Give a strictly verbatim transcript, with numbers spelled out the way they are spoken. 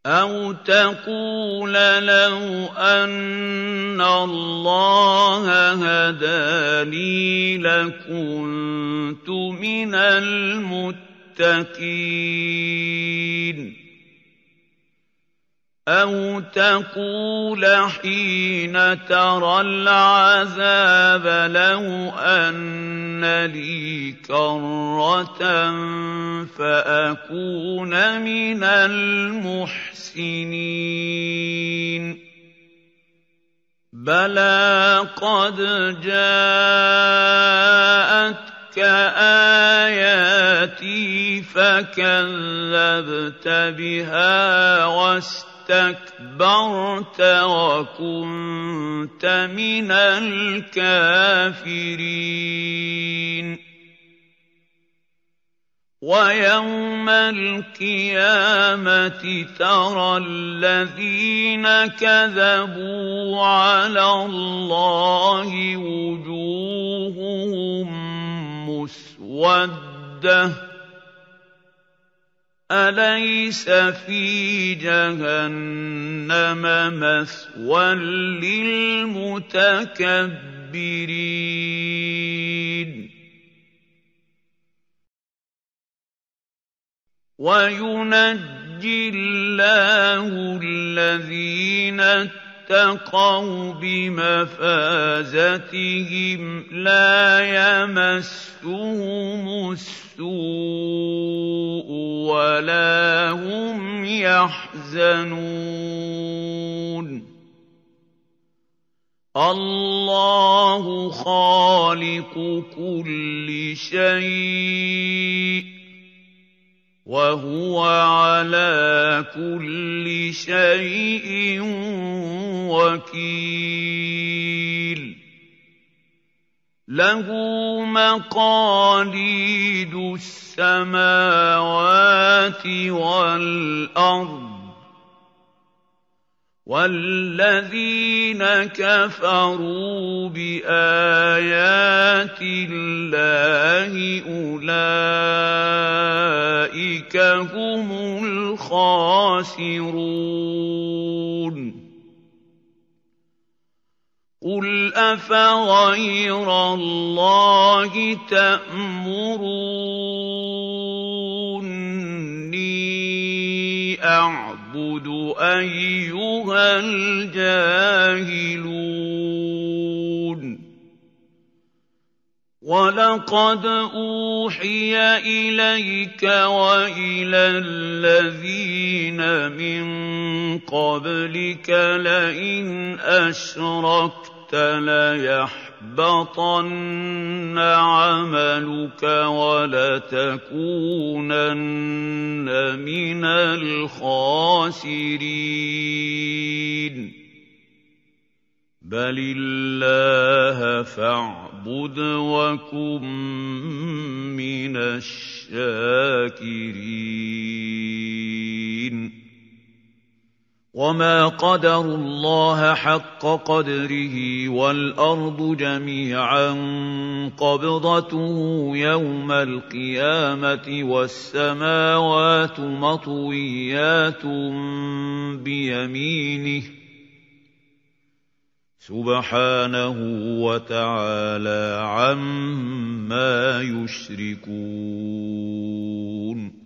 أَوْ تَقُولَ لَوْ أَنَّ اللَّهَ هَدَانِي لَكُنتُ مِنَ الْمُتَّقِينَ أَوْ تَقُولَ حِينَ تَرَى الْعَذَابَ لَوْ أَنَّ لِي كَرَّةً فَأَكُونَ مِنَ الْمُحْسِنِينَ بَلَىٰ قَدْ جَاءَتْكَ آيَاتِي فَكَذَّبْتَ بِهَا وَاسْتَكْبَرْتَ وَكُنتَ مِنَ الْكَافِرِينَ وَيَوْمَ الْقِيَامَةِ تَرَى الَّذِينَ كَذَبُوا عَلَى اللَّهِ وُجُوهُهُم مُّسْوَدَّةٌ أَلَيْسَ فِي جَهَنَّمَ مَثْوًى لِّلْمُتَكَبِّرِينَ وَيُنَجِّي اللَّهُ الَّذِينَ اتَّقَوْا بِمَفَازَتِهِمْ لَا يَمَسُّهُمُ السُّوءُ وَلَا هُمْ يَحْزَنُونَ اللَّهُ خَالِقُ كُلِّ شَيْءٍ وَهُوَ عَلَىٰ كُلِّ شَيْءٍ وَكِيلٌ لَّهُ مَقَالِيدُ السَّمَاوَاتِ وَالْأَرْضِ وَالَّذِينَ كَفَرُوا بِآيَاتِ اللَّهِ أُولَٰئِكَ هُمُ الْخَاسِرُونَ قُلْ أَفَغَيْرَ اللَّهِ تَأْمُرُونِّي أَعْبُدُ أَيُّهَا الْجَاهِلُونَ وَلَقَدْ أُوحِيَ إِلَيْكَ وَإِلَى الَّذِينَ مِن قَبْلِكَ لَئِنْ أَشْرَكْتَ لَيَحْبَطَنَّ عَمَلُكَ وَلَتَكُونَنَّ مِنَ الْخَاسِرِينَ بَلِ اللَّهَ فَاعْبُدْ وَكُن مِّنَ الشَّاكِرِينَ وَمَا قَدَرُوا اللَّهَ حَقَّ قَدْرِهِ وَالْأَرْضُ جَمِيعًا قَبْضَتُهُ يَوْمَ الْقِيَامَةِ وَالسَّمَاوَاتُ مَطْوِيَّاتٌ بِيَمِينِهِ سُبْحَانَهُ وَتَعَالَىٰ عَمَّا يُشْرِكُونَ